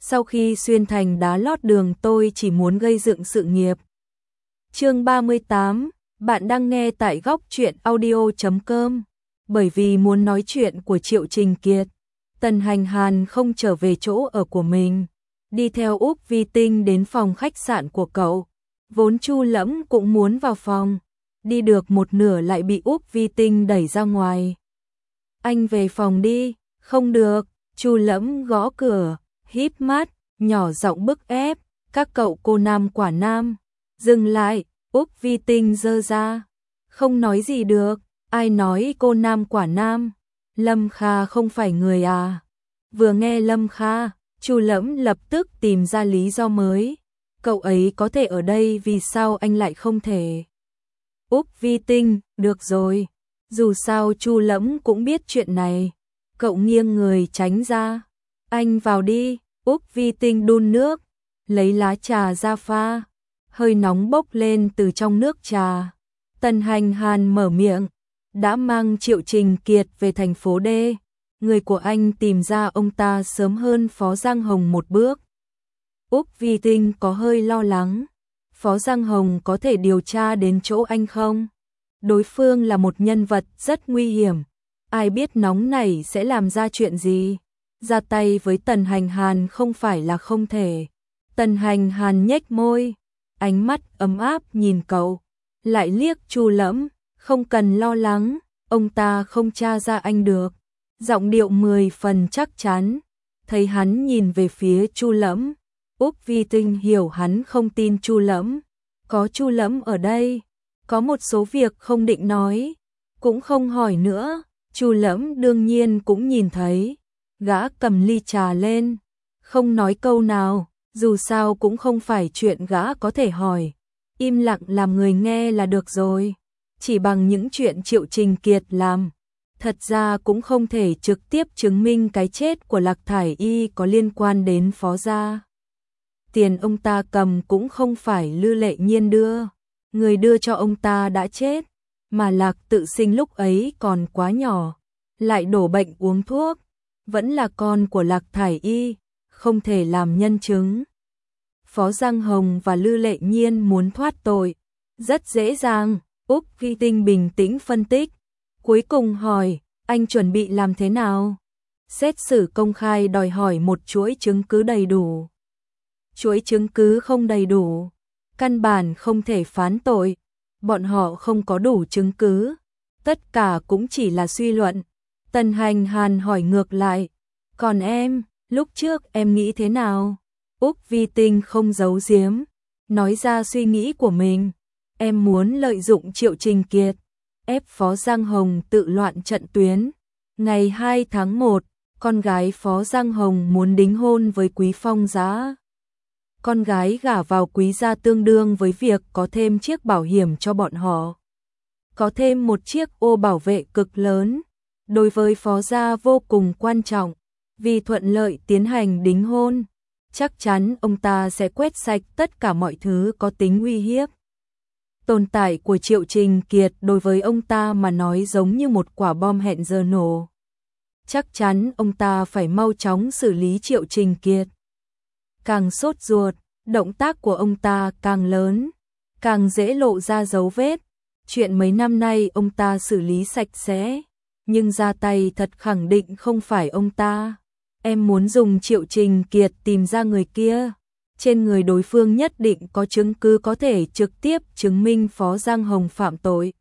sau khi xuyên thành đá lót đường tôi chỉ muốn gây dựng sự nghiệp. Chương 38, bạn đang nghe tại góc truyện audio.com. Bởi vì muốn nói chuyện của Triệu Trình Kiệt, Tần Hành Hàn không trở về chỗ ở của mình, đi theo Úc Vi Tinh đến phòng khách sạn của cậu. Vốn Chu Lẫm cũng muốn vào phòng, đi được một nửa lại bị Úc Vi Tinh đẩy ra ngoài. Anh về phòng đi. Không được. Chu Lẫm gõ cửa, híp mắt, nhỏ giọng bức ép, các cậu cô nam quả nam. Dừng lại. Úc Vi Tinh giơ ra. Không nói gì được. Ai nói cô nam quả nam? Lâm Kha không phải người à? Vừa nghe Lâm Kha, Chu Lẫm lập tức tìm ra lý do mới. Cậu ấy có thể ở đây, vì sao anh lại không thể? Úc Vi Tinh, được rồi. Dù sao Chu Lẫm cũng biết chuyện này. Cậu nghiêng người tránh ra. Anh vào đi. Úc Vi Tinh đun nước, lấy lá trà ra pha. Hơi nóng bốc lên từ trong nước trà. Tần Hành Hàn mở miệng. Đã mang Triệu Trình Kiệt về thành phố D. Người của anh tìm ra ông ta sớm hơn Phó Giang Hồng một bước. Úc Vi Tinh có hơi lo lắng. Phó Giang Hồng có thể điều tra đến chỗ anh không? Đối phương là một nhân vật rất nguy hiểm. Ai biết nóng này sẽ làm ra chuyện gì? Ra tay với Tần Hành Hàn không phải là không thể. Tần Hành Hàn nhếch môi, ánh mắt ấm áp nhìn cậu, lại liếc Chu Lẫm. Không cần lo lắng, ông ta không tra ra anh được. Giọng điệu 10 phần chắc chắn. Thấy hắn nhìn về phía Chu Lẫm, Úc Vi Tinh hiểu hắn không tin Chu Lẫm. Có Chu Lẫm ở đây, có một số việc không định nói, cũng không hỏi nữa. Chu Lẫm đương nhiên cũng nhìn thấy. Gã cầm ly trà lên, không nói câu nào, dù sao cũng không phải chuyện gã có thể hỏi. Im lặng làm người nghe là được rồi. Chỉ bằng những chuyện Triệu Trình Kiệt làm, thật ra cũng không thể trực tiếp chứng minh cái chết của Lạc Thải Y có liên quan đến Phó gia. Tiền ông ta cầm cũng không phải Lư Lệ Nhiên đưa, người đưa cho ông ta đã chết, mà Lạc Tự Sinh lúc ấy còn quá nhỏ, lại đổ bệnh uống thuốc, vẫn là con của Lạc Thải Y, không thể làm nhân chứng. Phó Giang Hồng và Lư Lệ Nhiên muốn thoát tội, rất dễ dàng. Úc Vi Tinh bình tĩnh phân tích, cuối cùng hỏi, anh chuẩn bị làm thế nào? Xét xử công khai đòi hỏi một chuỗi chứng cứ đầy đủ. Chuỗi chứng cứ không đầy đủ, căn bản không thể phán tội. Bọn họ không có đủ chứng cứ, tất cả cũng chỉ là suy luận. Tần Hành Hàn hỏi ngược lại, còn em, lúc trước em nghĩ thế nào? Úc Vi Tinh không giấu giếm, nói ra suy nghĩ của mình. Em muốn lợi dụng Triệu Trình Kiệt, ép Phó Giang Hồng tự loạn trận tuyến. Ngày 2 tháng 1, con gái Phó Giang Hồng muốn đính hôn với Quý Phong Giá. Con gái gả vào Quý gia tương đương với việc có thêm chiếc bảo hiểm cho bọn họ. Có thêm một chiếc ô bảo vệ cực lớn, đối với Phó gia vô cùng quan trọng. Vì thuận lợi tiến hành đính hôn, chắc chắn ông ta sẽ quét sạch tất cả mọi thứ có tính uy hiếp. Tồn tại của Triệu Trình Kiệt đối với ông ta mà nói giống như một quả bom hẹn giờ nổ. Chắc chắn ông ta phải mau chóng xử lý Triệu Trình Kiệt. Càng sốt ruột, động tác của ông ta càng lớn, càng dễ lộ ra dấu vết. Chuyện mấy năm nay ông ta xử lý sạch sẽ, nhưng ra tay thật khẳng định không phải ông ta. Em muốn dùng Triệu Trình Kiệt tìm ra người kia. Trên người đối phương nhất định có chứng cứ có thể trực tiếp chứng minh Phó Giang Hồng phạm tội.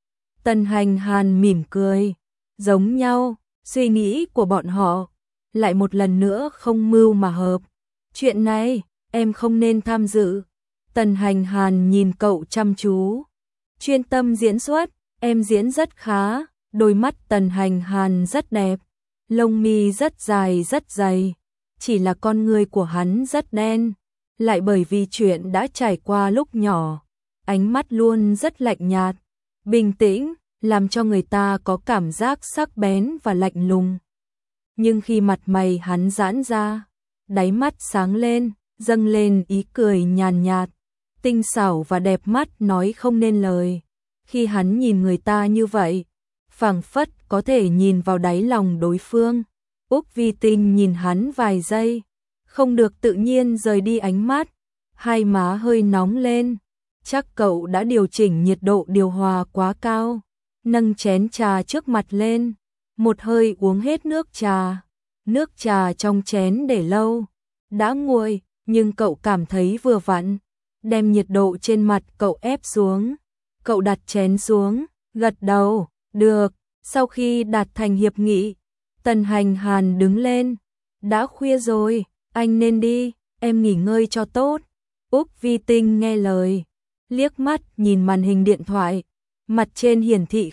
Tần Hành Hàn mỉm cười. Giống nhau, suy nghĩ của bọn họ lại một lần nữa không mưu mà hợp. Chuyện này, em không nên tham dự. Tần Hành Hàn nhìn cậu chăm chú. Chuyên tâm diễn xuất, em diễn rất khá. Đôi mắt Tần Hành Hàn rất đẹp, lông mi rất dài rất dày. Chỉ là con người của hắn rất đen. Lại bởi vì chuyện đã trải qua lúc nhỏ, ánh mắt luôn rất lạnh nhạt, bình tĩnh, làm cho người ta có cảm giác sắc bén và lạnh lùng. Nhưng khi mặt mày hắn giãn ra, đáy mắt sáng lên, dâng lên ý cười nhàn nhạt, tinh xảo và đẹp mắt nói không nên lời. Khi hắn nhìn người ta như vậy, phảng phất có thể nhìn vào đáy lòng đối phương. Úc Vi Tinh nhìn hắn vài giây, không được tự nhiên rời đi ánh mắt, hai má hơi nóng lên. Chắc cậu đã điều chỉnh nhiệt độ điều hòa quá cao, nâng chén trà trước mặt lên, một hơi uống hết nước trà. Nước trà trong chén để lâu, đã nguội, nhưng cậu cảm thấy vừa vặn, đem nhiệt độ trên mặt cậu ép xuống. Cậu đặt chén xuống, gật đầu, được. Sau khi đạt thành hiệp nghị, Tần Hành Hàn đứng lên, đã khuya rồi, anh nên đi, em nghỉ ngơi cho tốt. Úc Vi Tinh nghe lời, liếc mắt nhìn màn hình điện thoại, mặt trên hiển thị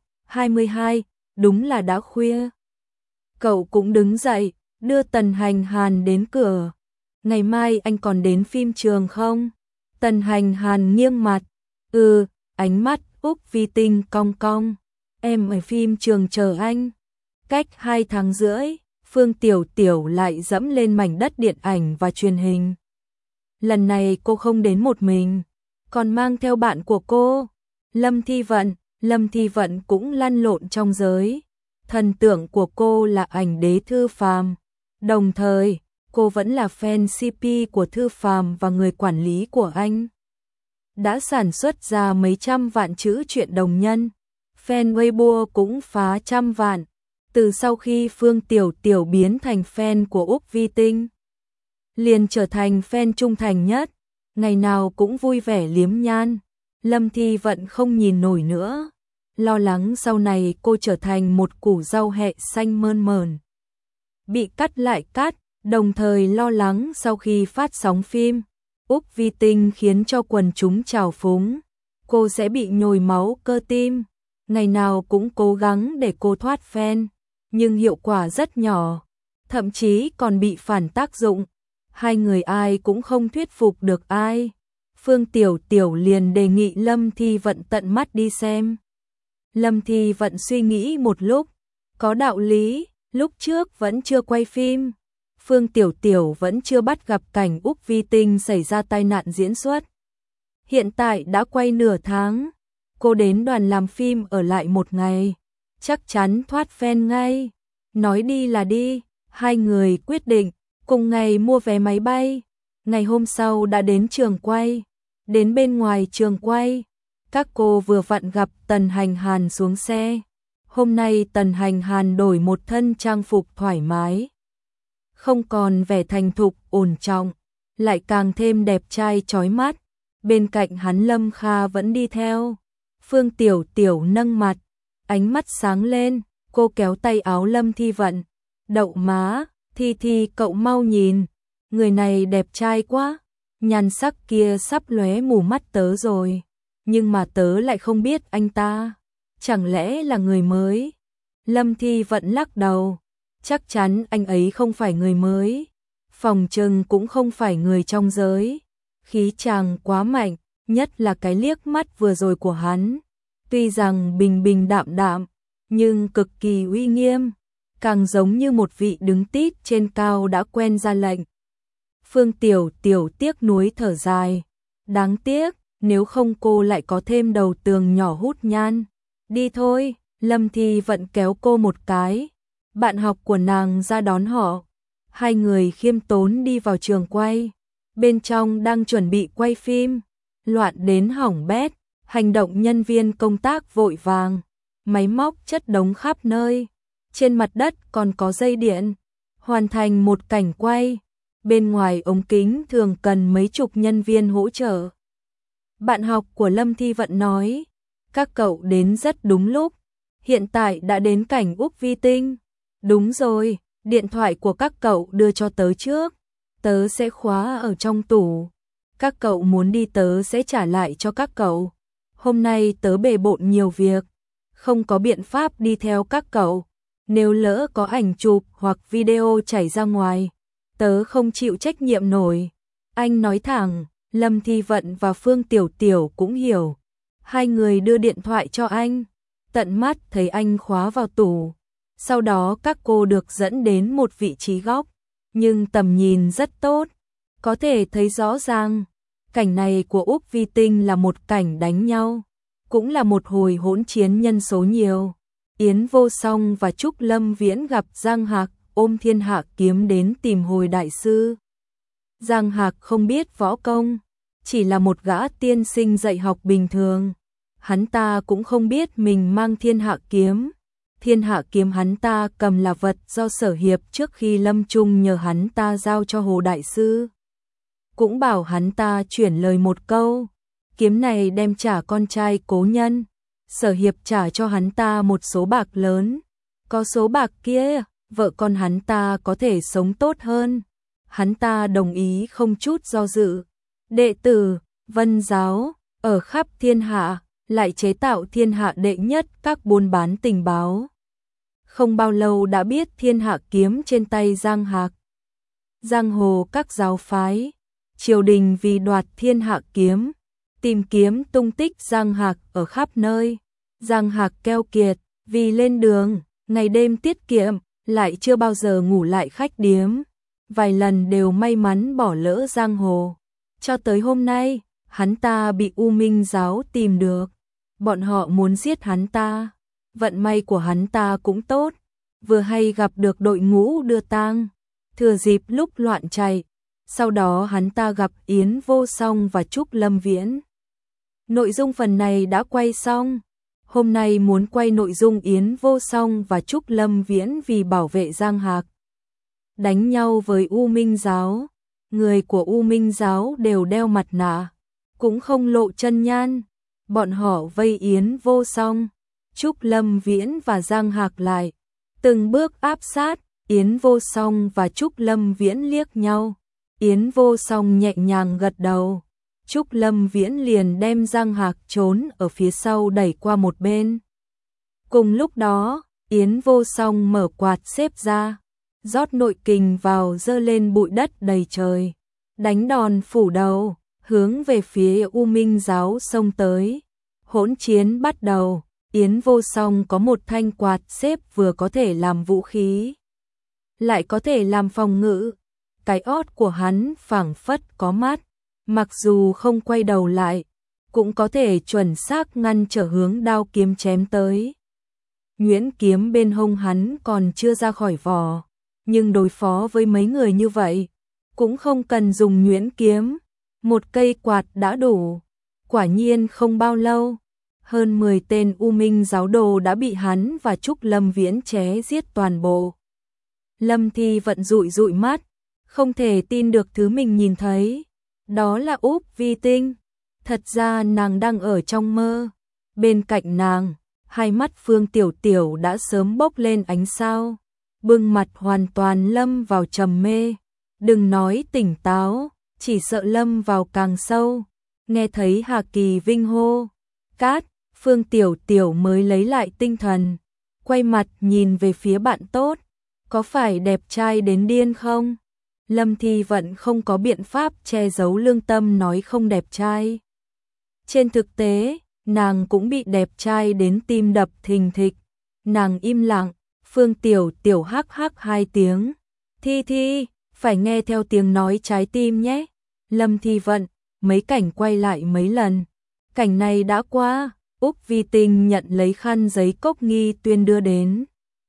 0:22, đúng là đã khuya. Cậu cũng đứng dậy, đưa Tần Hành Hàn đến cửa. Ngày mai anh còn đến phim trường không? Tần Hành Hàn nghiêng mặt, ánh mắt Úc Vi Tinh cong cong. Em ở phim trường chờ anh. Cách 2 tháng rưỡi, Phương Tiểu Tiểu lại dẫm lên mảnh đất điện ảnh và truyền hình. Lần này cô không đến một mình, còn mang theo bạn của cô, Lâm Thi Vận. Lâm Thi Vận cũng lăn lộn trong giới. Thần tượng của cô là ảnh đế Thư Phàm. Đồng thời, cô vẫn là fan CP của Thư Phàm và người quản lý của anh. Đã sản xuất ra mấy trăm vạn chữ truyện đồng nhân. Fan Weibo cũng phá 100 vạn. Từ sau khi Phương Tiểu Tiểu biến thành fan của Úc Vi Tinh, liền trở thành fan trung thành nhất, ngày nào cũng vui vẻ liếm nhan. Lâm Thi Vận không nhìn nổi nữa, lo lắng sau này cô trở thành một củ rau hẹ xanh mơn mởn, bị cắt lại cắt, đồng thời lo lắng sau khi phát sóng phim, Úc Vi Tinh khiến cho quần chúng trào phúng, cô sẽ bị nhồi máu cơ tim. Ngày nào cũng cố gắng để cô thoát fan, nhưng hiệu quả rất nhỏ, thậm chí còn bị phản tác dụng. Hai người ai cũng không thuyết phục được ai. Phương Tiểu Tiểu liền đề nghị Lâm Thi Vận tận mắt đi xem. Lâm Thi Vận suy nghĩ một lúc, có đạo lý, lúc trước vẫn chưa quay phim. Phương Tiểu Tiểu vẫn chưa bắt gặp cảnh Úc Vi Tinh xảy ra tai nạn diễn xuất. Hiện tại đã quay nửa tháng, cô đến đoàn làm phim ở lại một ngày, chắc chắn thoát fan ngay. Nói đi là đi, hai người quyết định, cùng ngày mua vé máy bay. Ngày hôm sau đã đến trường quay, đến bên ngoài trường quay, các cô vừa vặn gặp Tần Hành Hàn xuống xe. Hôm nay Tần Hành Hàn đổi một thân trang phục thoải mái, không còn vẻ thành thục ổn trọng, lại càng thêm đẹp trai chói mắt. Bên cạnh hắn Lâm Kha vẫn đi theo. Phương Tiểu Tiểu nâng mặt, ánh mắt sáng lên, cô kéo tay áo Lâm Thi Vận. Đậu má, Thi cậu mau nhìn, người này đẹp trai quá, nhan sắc kia sắp lóe mù mắt tớ rồi, nhưng mà tớ lại không biết anh ta, chẳng lẽ là người mới? Lâm Thi Vận lắc đầu, chắc chắn anh ấy không phải người mới, phòng trừng cũng không phải người trong giới, khí chàng quá mạnh, nhất là cái liếc mắt vừa rồi của hắn, tuy rằng bình bình đạm đạm, nhưng cực kỳ uy nghiêm, càng giống như một vị đứng tít trên cao đã quen ra lệnh. Phương Tiểu Tiểu tiếc nuối thở dài, đáng tiếc, nếu không cô lại có thêm đầu tường nhỏ hút nhan. Đi thôi, Lâm Thi Vận kéo cô một cái, bạn học của nàng ra đón họ. Hai người khiêm tốn đi vào trường quay, bên trong đang chuẩn bị quay phim, loạn đến hỏng bét, hành động nhân viên công tác vội vàng, máy móc chất đống khắp nơi, trên mặt đất còn có dây điện, hoàn thành một cảnh quay, bên ngoài ống kính thường cần mấy chục nhân viên hỗ trợ. Bạn học của Lâm Thi Vận nói, các cậu đến rất đúng lúc, hiện tại đã đến cảnh Úc Vi Tinh. Đúng rồi, điện thoại của các cậu đưa cho tớ trước, tớ sẽ khóa ở trong tủ, các cậu muốn đi tớ sẽ trả lại cho các cậu. Hôm nay tớ bề bộn nhiều việc, không có biện pháp đi theo các cậu, nếu lỡ có ảnh chụp hoặc video chảy ra ngoài, tớ không chịu trách nhiệm nổi. Anh nói thẳng, Lâm Thi Vận và Phương Tiểu Tiểu cũng hiểu. Hai người đưa điện thoại cho anh, tận mắt thấy anh khóa vào tủ. Sau đó các cô được dẫn đến một vị trí góc, nhưng tầm nhìn rất tốt, có thể thấy rõ ràng. Cảnh này của Úc Vi Tinh là một cảnh đánh nhau, cũng là một hồi hỗn chiến nhân số nhiều. Yến Vô Song và Trúc Lâm Viễn gặp Giang Hạc ôm thiên hạ kiếm đến tìm hồi đại sư. Giang Hạc không biết võ công, chỉ là một gã tiên sinh dạy học bình thường. Hắn ta cũng không biết mình mang thiên hạ kiếm. Thiên hạ kiếm hắn ta cầm là vật do Sở Hiệp trước khi lâm chung nhờ hắn ta giao cho Hồ Đại Sư. Cũng bảo hắn ta chuyển lời một câu, kiếm này đem trả con trai cố nhân. Sở Hiệp trả cho hắn ta một số bạc lớn. Có số bạc kia, vợ con hắn ta có thể sống tốt hơn. Hắn ta đồng ý không chút do dự. Đệ tử, Vân Giáo, ở khắp thiên hạ, lại chế tạo thiên hạ đệ nhất các buôn bán tình báo. Không bao lâu đã biết thiên hạ kiếm trên tay Giang Hạc. Giang hồ các giáo phái, triều đình vì đoạt thiên hạ kiếm, tìm kiếm tung tích Giang Hạc ở khắp nơi. Giang Hạc keo kiệt, vì lên đường, ngày đêm tiết kiệm, lại chưa bao giờ ngủ lại khách điếm. Vài lần đều may mắn bỏ lỡ giang hồ. Cho tới hôm nay, hắn ta bị U Minh Giáo tìm được. Bọn họ muốn giết hắn ta. Vận may của hắn ta cũng tốt, vừa hay gặp được đội ngũ đưa tang, thừa dịp lúc loạn chạy. Sau đó hắn ta gặp Yến Vô Song và Trúc Lâm Viễn. Nội dung phần này đã quay xong. Hôm nay muốn quay nội dung Yến Vô Song và Trúc Lâm Viễn vì bảo vệ Giang Hạc đánh nhau với U Minh Giáo. Người của U Minh Giáo đều đeo mặt nạ, cũng không lộ chân nhan. Bọn họ vây Yến Vô Song, Trúc Lâm Viễn và Giang Hạc lại, từng bước áp sát. Yến Vô Song và Trúc Lâm Viễn liếc nhau. Yến Vô Song nhẹ nhàng gật đầu. Trúc Lâm Viễn liền đem Giang Hạc trốn ở phía sau đẩy qua một bên. Cùng lúc đó, Yến Vô Song mở quạt xếp ra, rót nội kình vào dơ lên bụi đất đầy trời, đánh đòn phủ đầu, hướng về phía U Minh Giáo xông tới. Hỗn chiến bắt đầu. Yến Vô Song có một thanh quạt xếp vừa có thể làm vũ khí, lại có thể làm phòng ngự. Cái ót của hắn phảng phất có mắt, mặc dù không quay đầu lại, cũng có thể chuẩn xác ngăn trở hướng đao kiếm chém tới. Nhuyễn kiếm bên hông hắn còn chưa ra khỏi vỏ, nhưng đối phó với mấy người như vậy, cũng không cần dùng nhuyễn kiếm, một cây quạt đã đủ. Quả nhiên không bao lâu, hơn 10 tên U Minh giáo đồ đã bị hắn và Trúc Lâm Viễn ché giết toàn bộ. Lâm Thi Vận dụi dụi mắt, không thể tin được thứ mình nhìn thấy. Đó là Úc Vi Tinh. Thật ra nàng đang ở trong mơ. Bên cạnh nàng, hai mắt Phương Tiểu Tiểu đã sớm bốc lên ánh sao, bưng mặt hoàn toàn lâm vào trầm mê. Đừng nói tỉnh táo, chỉ sợ lâm vào càng sâu. Nghe thấy Hà Kỳ Vinh hô cát, Phương Tiểu Tiểu mới lấy lại tinh thần, quay mặt nhìn về phía bạn tốt. Có phải đẹp trai đến điên không? Lâm Thi Vận không có biện pháp che giấu lương tâm nói không đẹp trai. Trên thực tế, nàng cũng bị đẹp trai đến tim đập thình thịch. Nàng im lặng, Phương Tiểu Tiểu hắc hắc hai tiếng. Thi, phải nghe theo tiếng nói trái tim nhé. Lâm Thi Vận, mấy cảnh quay lại mấy lần. Cảnh này đã qua, Úc Vi Tinh nhận lấy khăn giấy Cốc Nghi Tuyên đưa đến,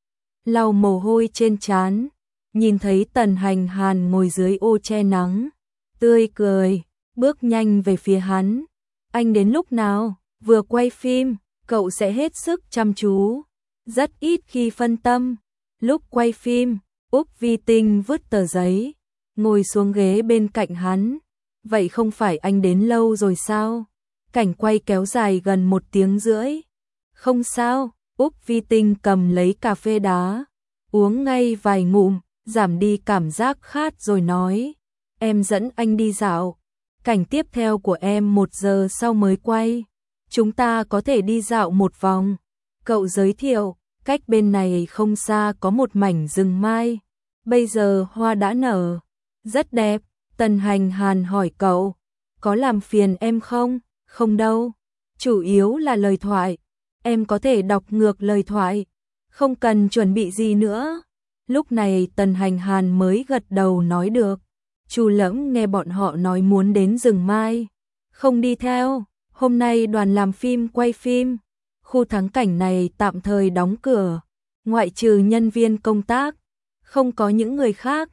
lau mồ hôi trên trán, nhìn thấy Tần Hành Hàn ngồi dưới ô che nắng, tươi cười, bước nhanh về phía hắn. Anh đến lúc nào? Vừa quay phim, cậu sẽ hết sức chăm chú, rất ít khi phân tâm. Lúc quay phim, Úc Vi Tinh vứt tờ giấy, ngồi xuống ghế bên cạnh hắn. Vậy không phải anh đến lâu rồi sao? Cảnh quay kéo dài gần 1 tiếng rưỡi. Không sao, Úc Vi Tinh cầm lấy cà phê đá, uống ngay vài ngụm, giảm đi cảm giác khát rồi nói. Em dẫn anh đi dạo. Cảnh tiếp theo của em 1 giờ sau mới quay. Chúng ta có thể đi dạo một vòng. Cậu giới thiệu, cách bên này không xa có một mảnh rừng mai. Bây giờ hoa đã nở, rất đẹp. Tần Hành Hàn hỏi cậu, có làm phiền em không? Không đâu, chủ yếu là lời thoại. Em có thể đọc ngược lời thoại, không cần chuẩn bị gì nữa. Lúc này Tần Hành Hàn mới gật đầu nói được. Chu Lẫm nghe bọn họ nói muốn đến rừng mai, không đi theo. Hôm nay đoàn làm phim quay phim, khu thắng cảnh này tạm thời đóng cửa, ngoại trừ nhân viên công tác, không có những người khác.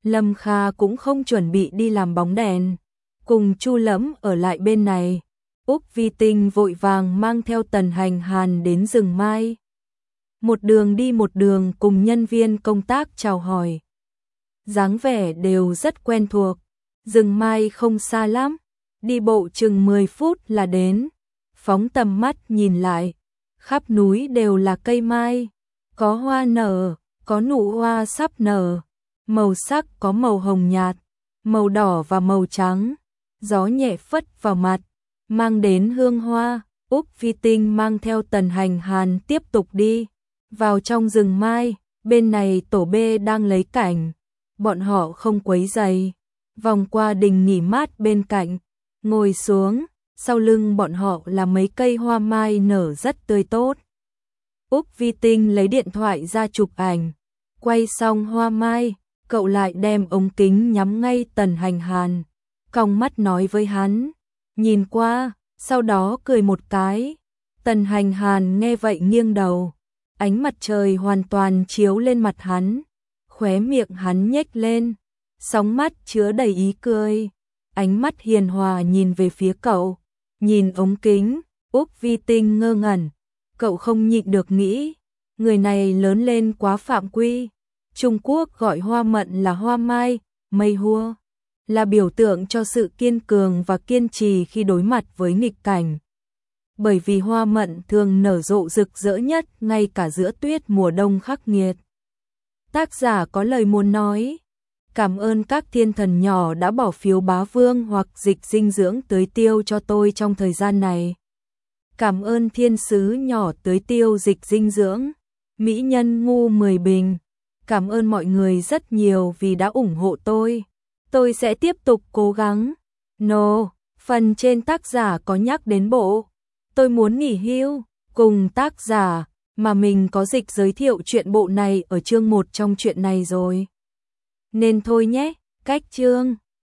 Lâm Kha cũng không chuẩn bị đi làm bóng đèn, cùng Chu Lẫm ở lại bên này. Úc Vi Tinh vội vàng mang theo Tần Hành Hàn đến rừng mai. Một đường đi một đường cùng nhân viên công tác chào hỏi. Dáng vẻ đều rất quen thuộc, rừng mai không xa lắm, đi bộ chừng 10 phút là đến. Phóng tầm mắt nhìn lại, khắp núi đều là cây mai, có hoa nở, có nụ hoa sắp nở, màu sắc có màu hồng nhạt, màu đỏ và màu trắng, gió nhẹ phất vào mặt, mang đến hương hoa. Úc Vi Tinh mang theo Tần Hành Hàn tiếp tục đi vào trong rừng mai, bên này tổ B đang lấy cảnh, bọn họ không quấy rầy, vòng qua đình nghỉ mát bên cạnh, ngồi xuống, sau lưng bọn họ là mấy cây hoa mai nở rất tươi tốt. Úc Vi Tinh lấy điện thoại ra chụp ảnh, quay xong hoa mai, cậu lại đem ống kính nhắm ngay Tần Hành Hàn, cong mắt nói với hắn, nhìn qua, sau đó cười một cái. Tần Hành Hàn nghe vậy nghiêng đầu, ánh mặt trời hoàn toàn chiếu lên mặt hắn, khóe miệng hắn nhếch lên, sóng mắt chứa đầy ý cười, ánh mắt hiền hòa nhìn về phía cậu, nhìn ống kính. Úc Vi Tinh ngơ ngẩn, cậu không nhịn được nghĩ, người này lớn lên quá phạm quy. Trung Quốc gọi hoa mận là hoa mai, mây hua, là biểu tượng cho sự kiên cường và kiên trì khi đối mặt với nghịch cảnh. Bởi vì hoa mận thường nở rộ rực rỡ nhất ngay cả giữa tuyết mùa đông khắc nghiệt. Tác giả có lời muốn nói, cảm ơn các thiên thần nhỏ đã bỏ phiếu bá vương hoặc dịch dinh dưỡng tưới tiêu cho tôi trong thời gian này. Cảm ơn thiên sứ nhỏ tưới tiêu dịch dinh dưỡng, mỹ nhân ngu 10 bình. Cảm ơn mọi người rất nhiều vì đã ủng hộ tôi. Tôi sẽ tiếp tục cố gắng. Phần trên tác giả có nhắc đến bộ Tôi muốn nghỉ hưu, cùng tác giả mà mình có dịch giới thiệu chuyện bộ này ở chương 1 trong chuyện này rồi. Nên thôi nhé, cách chương.